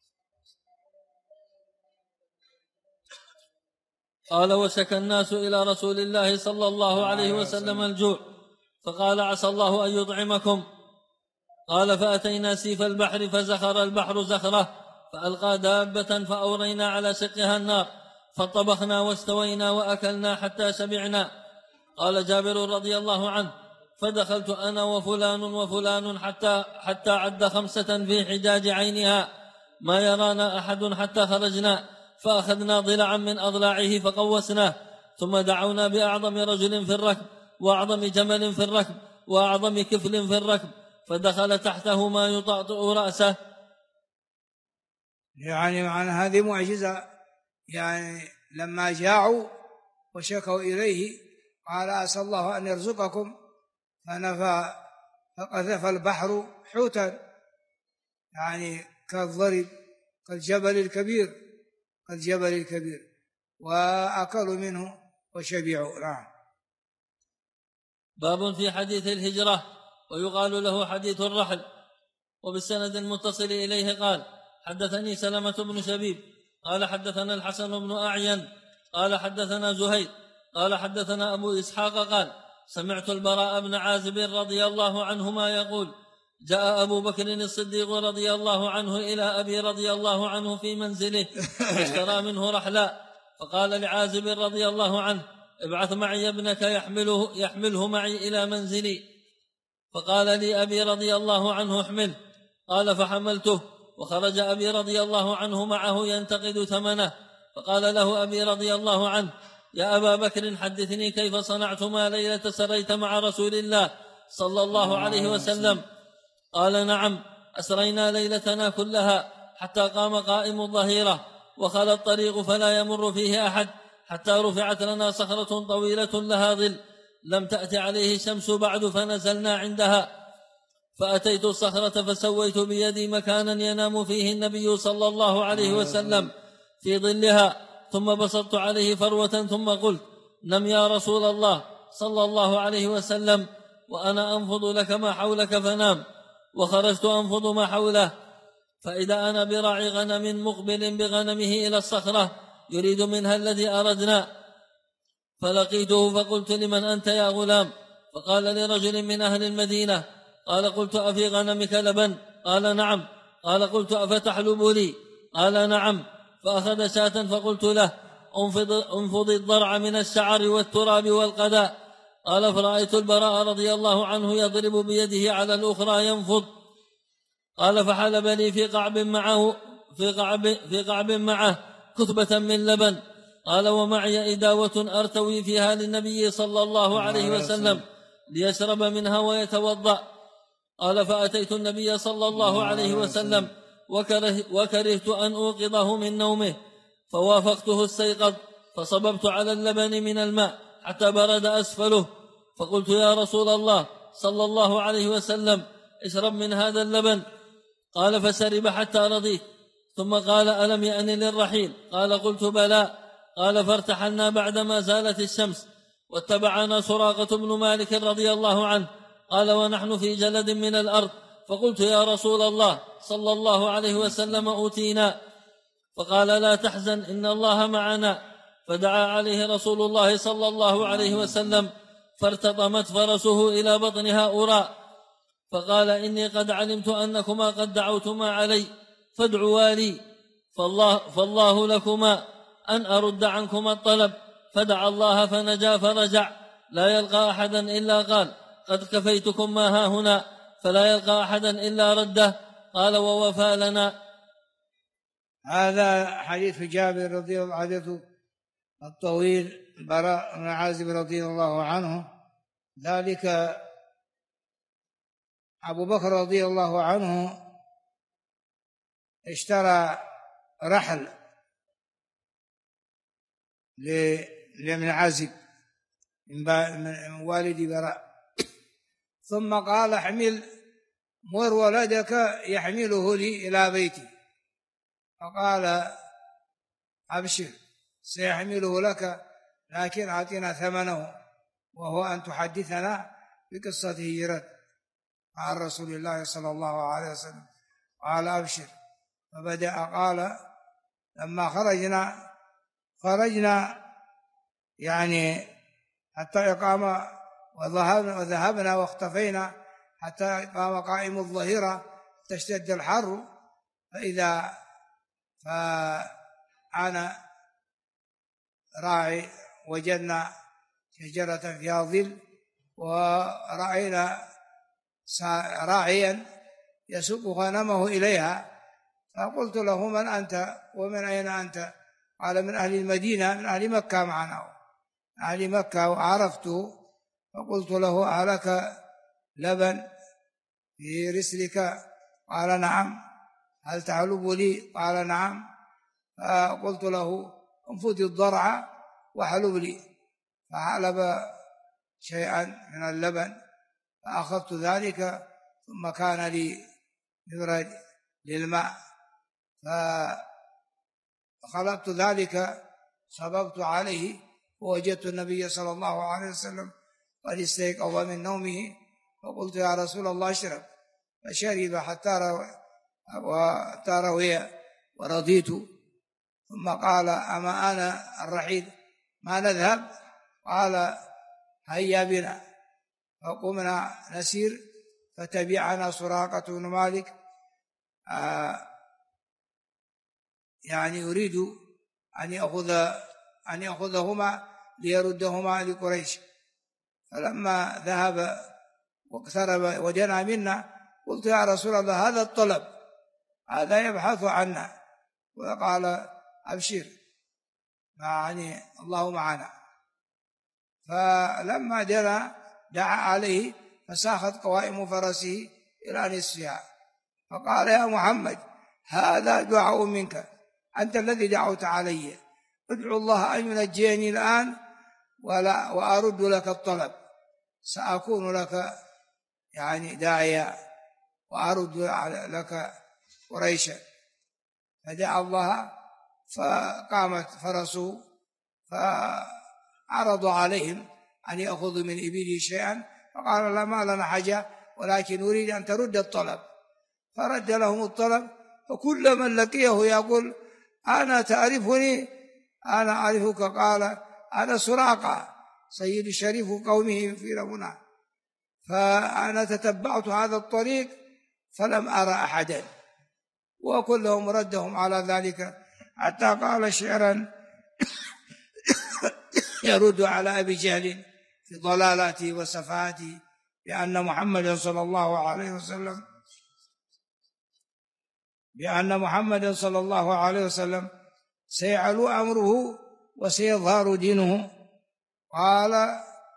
Speaker 2: قال وشكى الناس إلى رسول الله صلى الله عليه وسلم الجوع فقال عسى الله أن يطعمكم. قال فأتينا سيف البحر فزخر البحر زخرة فألقى دابة فأورينا على شقها النار فطبخنا واستوينا وأكلنا حتى شبعنا. قال جابر رضي الله عنه فدخلت أنا وفلان وفلان حتى عد 5 في حجاج عينها ما يرانا أحد حتى خرجنا فأخذنا ضلعا من أضلاعه فقوسناه ثم دعونا بأعظم رجل في الركب وأعظم جمل في الركب وأعظم كفل في الركب فدخل تحته ما يطأطئ رأسه.
Speaker 1: يعني معنى هذه معجزة، يعني لما جاعوا وشكوا إليه قال أسأل الله أن يرزقكم فنفى فقذف البحر حوتا يعني كالضرب كالجبل الكبير وأكلوا منه وشبعوا. نعم.
Speaker 2: باب في حديث الهجرة ويقال له حديث الرحل. وبالسند المتصل إليه قال حدثني سلمة بن شبيب قال حدثنا الحسن بن أعين قال حدثنا زهير قال حدثنا أبو إسحاق قال سمعت البراء بن عازب رضي الله عنهما يقول جاء أبو بكر الصديق رضي الله عنه إلى أبي رضي الله عنه في منزله اشترى منه رحلا فقال لعازب رضي الله عنه ابعث معي ابنك يحمله معي إلى منزلي. فقال لي أبي رضي الله عنه احمله. قال فحملته وخرج أبي رضي الله عنه معه ينتقد ثمنه. فقال له أبي رضي الله عنه يا أبا بكر حدثني كيف صنعتما ليلة سريت مع رسول الله صلى الله عليه وسلم. قال نعم أسرينا ليلتنا كلها حتى قام قائم الظهيرة وخلى الطريق فلا يمر فيه أحد حتى رفعت لنا صخرة طويلة لها ظل لم تأت عليه الشمس بعد فنزلنا عندها فأتيت الصخرة فسويت بيدي مكانا ينام فيه النبي صلى الله عليه وسلم في ظلها ثم بسطت عليه فروة ثم قلت نم يا رسول الله صلى الله عليه وسلم وأنا أنفض لك ما حولك فنام. وخرجت أنفض ما حوله فإذا أنا براعي غنم مقبل بغنمه إلى الصخرة يريد منها الذي أردنا فلقيته فقلت لمن أنت يا غلام؟ فقال لرجل من أهل المدينة. قال قلت أفي غنمك لبن؟ قال نعم. قال قلت أفتحلب لي؟ قال نعم. فأخذ شاة فقلت له انفض الضرع من الشعر والتراب والقداء. قال فرأيت البراء رضي الله عنه يضرب بيده على الأخرى ينفض. قال فحلب لي في قعب معه كثبة من لبن. قال ومعي إداوة أرتوي فيها للنبي صلى الله عليه وسلم ليشرب منها ويتوضأ. قال فأتيت النبي صلى الله عليه وسلم وكرهت أن أوقظه من نومه فوافقته استيقظ فصببت على اللبن من الماء حتى برد أسفله فقلت يا رسول الله صلى الله عليه وسلم اشرب من هذا اللبن. قال فشرب حتى رضيت ثم قال ألم يأن للرحيل؟ قال قلت بلى. قال فارتحلنا بعدما زالت الشمس واتبعنا سراقة بن مالك رضي الله عنه. قال ونحن في جلد من الأرض فقلت يا رسول الله صلى الله عليه وسلم أوتينا. فقال لا تحزن إن الله معنا. فدعا عليه رسول الله صلى الله عليه وسلم فارتطمت فرسه إلى بطنها أراء فقال إني قد علمت أنكما قد دعوتما علي فادعوا لي فالله لكما أن أرد عنكما الطلب. فدعا الله فنجا فرجع لا يلقى أحدا إلا قال قد كفيتكم ما ها هنا فلا يلقى أحدا إلا رده. قال ووفى لنا.
Speaker 1: هذا حديث جابر رضي الله عنه الطويل براء بن عازب رضي الله عنه. ذلك أبو بكر رضي الله عنه اشترى رحل لابن عازب من والد براء ثم قال مر ولدك يحمله لي إلى بيتي. فقال أبشر سيحمله لك لكن أعطنا ثمنه وهو أن تحدثنا بقصة هجرة مع رسول الله صلى الله عليه وسلم. قال أبشر. فبدأ قال لما خرجنا يعني حتى إقامة وذهبنا واختفينا حتى قام قائم الظهيرة تشتد الحر، فأنا راعي وجدنا شجرة فيها ظل، ورأينا راعيا يسوق غنمه إليها، فقلت له: من أنت ومن أين أنت؟ قال: من أهل المدينة، من أهل مكة معنا، أهل مكة. وعرفته فقلت له: ألك لبن في رسلك؟ قال: نعم. هل تحلب لي؟ قال: نعم. فقلت له: انفذ الضرع وحلب لي. فحلب شيئا من اللبن، فأخذت ذلك، ثم كان لي مبرد للماء، فخلطت ذلك، صببت عليه، ووجدت النبي صلى الله عليه وسلم قد استيقظ من نومه، فقلت: يا رسول الله اشرب. فشرب حتى روي ورضيت، ثم قال: أما أنا الرحيل، ما نذهب؟ قال: هيا بنا. فقمنا نسير، فتبعنا سراقة بن مالك، يعني يريد أن يأخذهما ليردهما لقريش. فلما ذهب واقترب ودنا منا، قلت: يا رسول الله، هذا الطلب، هذا يبحث عنا. وقال: أبشر، يعني الله معنا. فلما دعا عليه، فساخت قوائم فرسه إلى نصفها، فقال: يا محمد، هذا دعاء منك، أنت الذي دعوت علي، ادعو الله أن ينجيني الآن وأرد لك الطلب، سأكون لك يعني داعيا وأرد لك قريشا. فدعا الله، فقامت فرسه، فعرض عليهم أن يأخذوا من إبله شيئا، فقال: لا، ما لنا حاجة، ولكن نريد أن ترد الطلب. فرد لهم الطلب، فكل من لقيه يقول: أنا تعرفني؟ أنا أعرفك. قال: أنا سراقة سيد شريف قومه في رمنا، فأنا تتبعت هذا الطريق فلم أرى أحدا، وكلهم ردهم على ذلك، حتى قال شعرا يرد على أبي جهل في ضلالاته وسفاهاته بأن محمدا صلى الله عليه وسلم سيعلو أمره وسيظهر دينه. قال: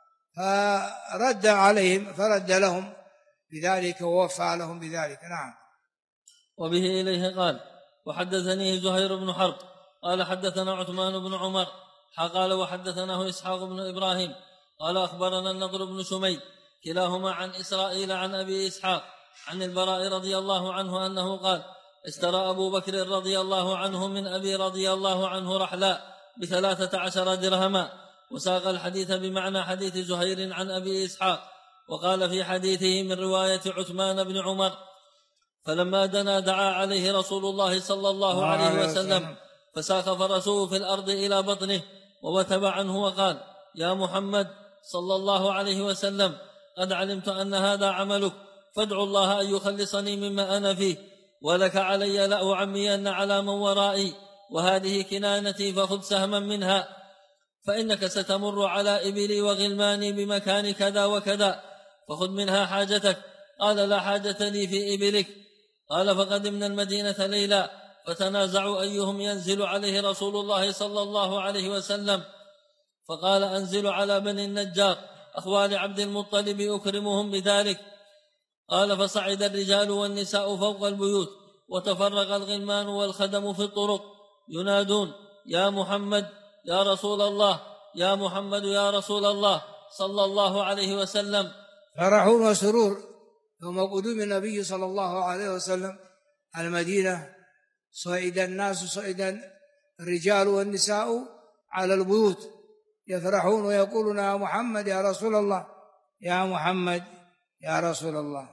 Speaker 1: فرد عليهم، فرد لهم بذلك ووفى لهم بذلك. نعم.
Speaker 2: وبه إليه قال: وحدثني زهير بن حرب قال: حدثنا عثمان بن عمر قال: وحدثناه إسحاق بن إبراهيم قال: أخبرنا النضر بن شميد كلاهما عن إسرائيل عن أبي إسحاق عن البراء رضي الله عنه أنه قال: اشترى أبو بكر رضي الله عنه من أبي رضي الله عنه رحلاء ب13 درهما. وساق الحديث بمعنى حديث زهير عن أبي إسحاق، وقال في حديثه من رواية عثمان بن عمر: فلما دنا دعا عليه رسول الله صلى الله عليه وسلم، فساق فرسه في الأرض إلى بطنه ووثب عنه، وقال: يا محمد صلى الله عليه وسلم، قد علمت أن هذا عملك، فادعوا الله أن يخلصني مما أنا فيه، ولك علي لأعمين على من ورائي، وهذه كنانتي، فخذ سهما منها، فإنك ستمر على إبلي وغلماني بمكان كذا وكذا، فخذ منها حاجتك. قال: لا حاجة لي في إبلك. قال: فقدمنا المدينة ليلا، فتنازعوا أيهم ينزل عليه رسول الله صلى الله عليه وسلم، فقال: أنزل على بني النجار أخوال عبد المطلب أكرمهم بذلك. قال: فصعد الرجال والنساء فوق البيوت، وتفرق الغلمان والخدم في الطرق ينادون: يا محمد يا رسول الله، يا محمد يا رسول الله، صلى الله عليه وسلم.
Speaker 1: فرح وسرور يوم قدوم النبي صلى الله عليه وسلم المدينة، صعد الناس، صعد الرجال والنساء على البيوت يفرحون ويقولون: يا محمد يا رسول الله، يا محمد يا رسول الله.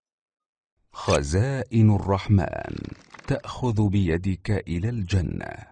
Speaker 3: خزائن الرحمن تأخذ بيدك إلى الجنة.